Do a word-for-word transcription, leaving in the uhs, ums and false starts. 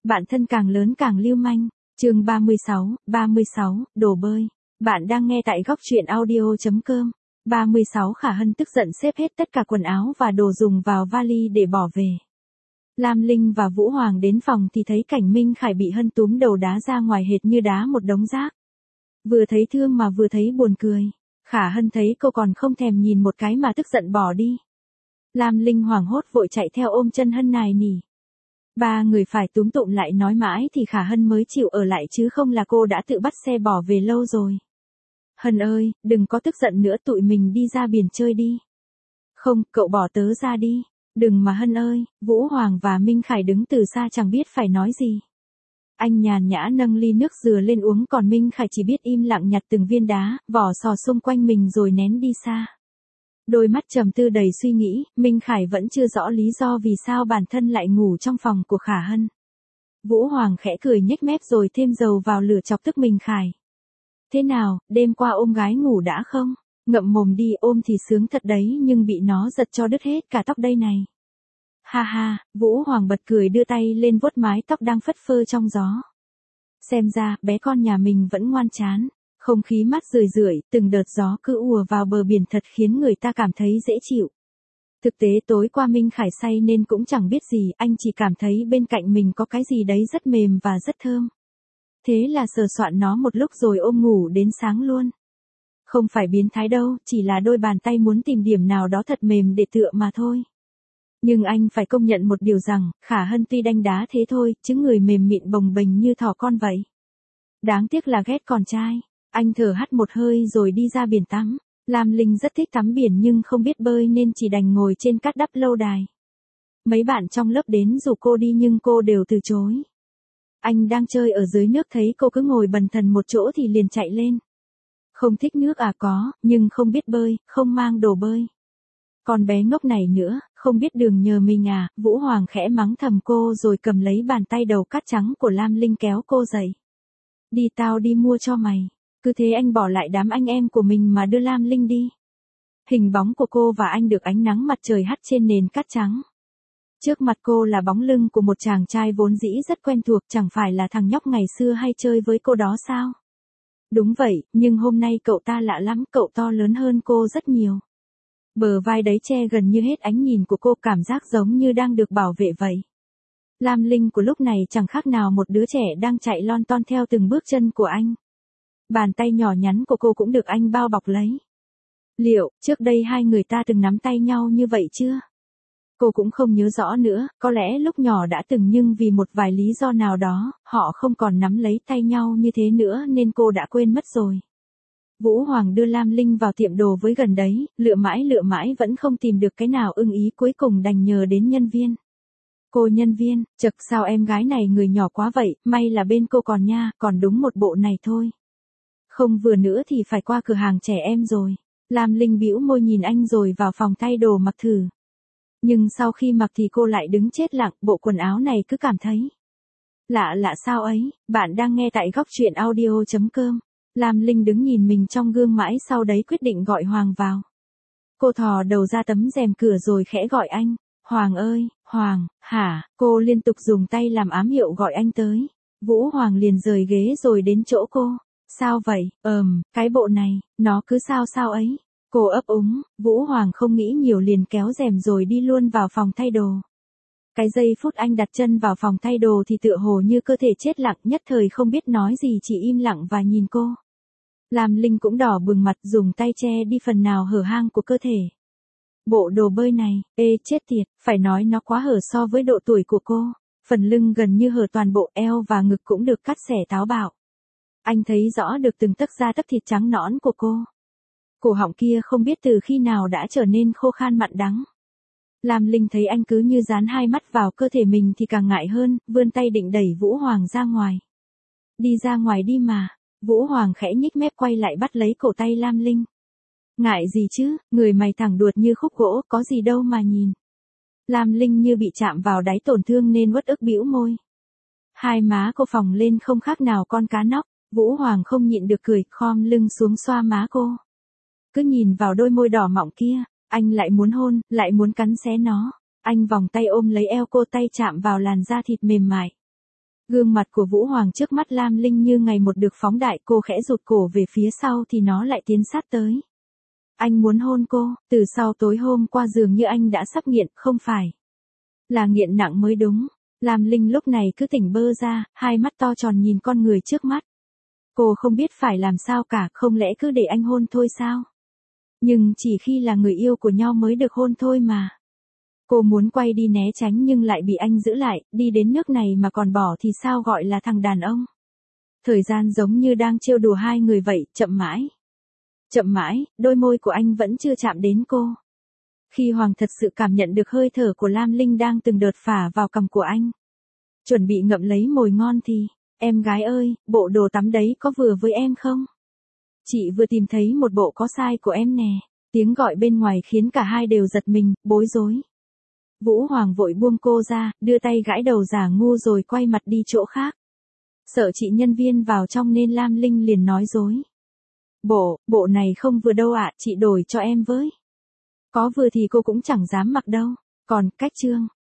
Bạn thân càng lớn càng lưu manh. Chương ba mươi sáu, ba mươi sáu, đồ bơi. Bạn đang nghe tại góc truyện audio chấm com. ba mươi sáu Khả Hân tức giận xếp hết tất cả quần áo và đồ dùng vào vali để bỏ về. Lam Linh và Vũ Hoàng đến phòng thì thấy cảnh Minh Khải bị Hân túm đầu đá ra ngoài hệt như đá một đống rác. Vừa thấy thương mà vừa thấy buồn cười. Khả Hân thấy cô còn không thèm nhìn một cái mà tức giận bỏ đi. Lam Linh hoảng hốt vội chạy theo ôm chân Hân nài nỉ. Ba người phải túm tụm lại nói mãi thì Khả Hân mới chịu ở lại, chứ không là cô đã tự bắt xe bỏ về lâu rồi. Hân ơi, đừng có tức giận nữa, tụi mình đi ra biển chơi đi. Không, cậu bỏ tớ ra đi. Đừng mà Hân ơi. Vũ Hoàng và Minh Khải đứng từ xa chẳng biết phải nói gì. Anh nhàn nhã nâng ly nước dừa lên uống, còn Minh Khải chỉ biết im lặng nhặt từng viên đá, vỏ sò xung quanh mình rồi ném đi xa. Đôi mắt trầm tư đầy suy nghĩ, Minh Khải vẫn chưa rõ lý do vì sao bản thân lại ngủ trong phòng của Khả Hân. Vũ Hoàng khẽ cười nhếch mép rồi thêm dầu vào lửa chọc tức Minh Khải. Thế nào, đêm qua ôm gái ngủ đã không? Ngậm mồm đi, ôm thì sướng thật đấy nhưng bị nó giật cho đứt hết cả tóc đây này. Ha ha, Vũ Hoàng bật cười đưa tay lên vuốt mái tóc đang phất phơ trong gió. Xem ra, bé con nhà mình vẫn ngoan chán. Không khí mát rười rượi, từng đợt gió cứ ùa vào bờ biển thật khiến người ta cảm thấy dễ chịu. Thực tế tối qua Minh Khải say nên cũng chẳng biết gì, anh chỉ cảm thấy bên cạnh mình có cái gì đấy rất mềm và rất thơm. Thế là sờ soạn nó một lúc rồi ôm ngủ đến sáng luôn. Không phải biến thái đâu, chỉ là đôi bàn tay muốn tìm điểm nào đó thật mềm để tựa mà thôi. Nhưng anh phải công nhận một điều rằng, Khả Hân tuy đanh đá thế thôi, chứ người mềm mịn bồng bềnh như thỏ con vậy. Đáng tiếc là ghét con trai. Anh thở hắt một hơi rồi đi ra biển tắm. Lam Linh rất thích tắm biển nhưng không biết bơi nên chỉ đành ngồi trên cát đắp lâu đài. Mấy bạn trong lớp đến rủ cô đi nhưng cô đều từ chối. Anh đang chơi ở dưới nước thấy cô cứ ngồi bần thần một chỗ thì liền chạy lên. Không thích nước à? Có, nhưng không biết bơi, không mang đồ bơi. Con bé ngốc này nữa, không biết đường nhờ mình à? Vũ Hoàng khẽ mắng thầm cô rồi cầm lấy bàn tay đầu cát trắng của Lam Linh kéo cô dậy. Đi, tao đi mua cho mày. Cứ thế anh bỏ lại đám anh em của mình mà đưa Lam Linh đi. Hình bóng của cô và anh được ánh nắng mặt trời hắt trên nền cát trắng. Trước mặt cô là bóng lưng của một chàng trai vốn dĩ rất quen thuộc, chẳng phải là thằng nhóc ngày xưa hay chơi với cô đó sao? Đúng vậy, nhưng hôm nay cậu ta lạ lắm, cậu to lớn hơn cô rất nhiều. Bờ vai đấy che gần như hết ánh nhìn của cô, cảm giác giống như đang được bảo vệ vậy. Lam Linh của lúc này chẳng khác nào một đứa trẻ đang chạy lon ton theo từng bước chân của anh. Bàn tay nhỏ nhắn của cô cũng được anh bao bọc lấy. Liệu, trước đây hai người ta từng nắm tay nhau như vậy chưa? Cô cũng không nhớ rõ nữa, có lẽ lúc nhỏ đã từng nhưng vì một vài lý do nào đó, họ không còn nắm lấy tay nhau như thế nữa nên cô đã quên mất rồi. Vũ Hoàng đưa Lam Linh vào tiệm đồ với gần đấy, lựa mãi lựa mãi vẫn không tìm được cái nào ưng ý, cuối cùng đành nhờ đến nhân viên. Cô nhân viên, chật sao em gái này người nhỏ quá vậy, may là bên cô còn nha, còn đúng một bộ này thôi. Không vừa nữa thì phải qua cửa hàng trẻ em rồi. Lam Linh bĩu môi nhìn anh rồi vào phòng thay đồ mặc thử. Nhưng sau khi mặc thì cô lại đứng chết lặng, bộ quần áo này cứ cảm thấy lạ lạ sao ấy. Bạn đang nghe tại góc truyện audio chấm com. Lam Linh đứng nhìn mình trong gương mãi sau đấy quyết định gọi Hoàng vào. Cô thò đầu ra tấm rèm cửa rồi khẽ gọi anh. Hoàng ơi, Hoàng, hả? Cô liên tục dùng tay làm ám hiệu gọi anh tới. Vũ Hoàng liền rời ghế rồi đến chỗ cô. Sao vậy? Ờm, cái bộ này, nó cứ sao sao ấy. Cô ấp úng, Vũ Hoàng không nghĩ nhiều liền kéo rèm rồi đi luôn vào phòng thay đồ. Cái giây phút anh đặt chân vào phòng thay đồ thì tựa hồ như cơ thể chết lặng, nhất thời không biết nói gì, chỉ im lặng và nhìn cô. Lam Linh cũng đỏ bừng mặt, dùng tay che đi phần nào hở hang của cơ thể. Bộ đồ bơi này, ê chết tiệt, phải nói nó quá hở so với độ tuổi của cô. Phần lưng gần như hở toàn bộ, eo và ngực cũng được cắt xẻ táo bạo. Anh thấy rõ được từng tấc da tấc thịt trắng nõn của cô. Cổ họng kia không biết từ khi nào đã trở nên khô khan mặn đắng. Lam Linh thấy anh cứ như dán hai mắt vào cơ thể mình thì càng ngại hơn, vươn tay định đẩy Vũ Hoàng ra ngoài. Đi ra ngoài đi mà. Vũ Hoàng khẽ nhích mép quay lại bắt lấy cổ tay Lam Linh. Ngại gì chứ, người mày thẳng đuột như khúc gỗ, có gì đâu mà nhìn. Lam Linh như bị chạm vào đáy tổn thương nên uất ức bĩu môi. Hai má cô phồng lên không khác nào con cá nóc. Vũ Hoàng không nhịn được cười, khom lưng xuống xoa má cô. Cứ nhìn vào đôi môi đỏ mọng kia, anh lại muốn hôn, lại muốn cắn xé nó. Anh vòng tay ôm lấy eo cô, tay chạm vào làn da thịt mềm mại. Gương mặt của Vũ Hoàng trước mắt Lam Linh như ngày một được phóng đại, cô khẽ rụt cổ về phía sau thì nó lại tiến sát tới. Anh muốn hôn cô, từ sau tối hôm qua dường như anh đã sắp nghiện, không phải là nghiện nặng mới đúng. Lam Linh lúc này cứ tỉnh bơ ra, hai mắt to tròn nhìn con người trước mắt. Cô không biết phải làm sao cả, không lẽ cứ để anh hôn thôi sao? Nhưng chỉ khi là người yêu của nhau mới được hôn thôi mà. Cô muốn quay đi né tránh nhưng lại bị anh giữ lại, đi đến nước này mà còn bỏ thì sao gọi là thằng đàn ông. Thời gian giống như đang trêu đùa hai người vậy, chậm mãi. Chậm mãi, đôi môi của anh vẫn chưa chạm đến cô. Khi Hoàng thật sự cảm nhận được hơi thở của Lam Linh đang từng đợt phả vào cằm của anh. Chuẩn bị ngậm lấy mồi ngon thì, em gái ơi, bộ đồ tắm đấy có vừa với em không? Chị vừa tìm thấy một bộ có size của em nè. Tiếng gọi bên ngoài khiến cả hai đều giật mình, bối rối. Vũ Hoàng vội buông cô ra, đưa tay gãi đầu giả ngu rồi quay mặt đi chỗ khác. Sợ chị nhân viên vào trong nên Lam Linh liền nói dối. Bộ, bộ này không vừa đâu ạ, chị đổi cho em với. Có vừa thì cô cũng chẳng dám mặc đâu. Còn, cách trương,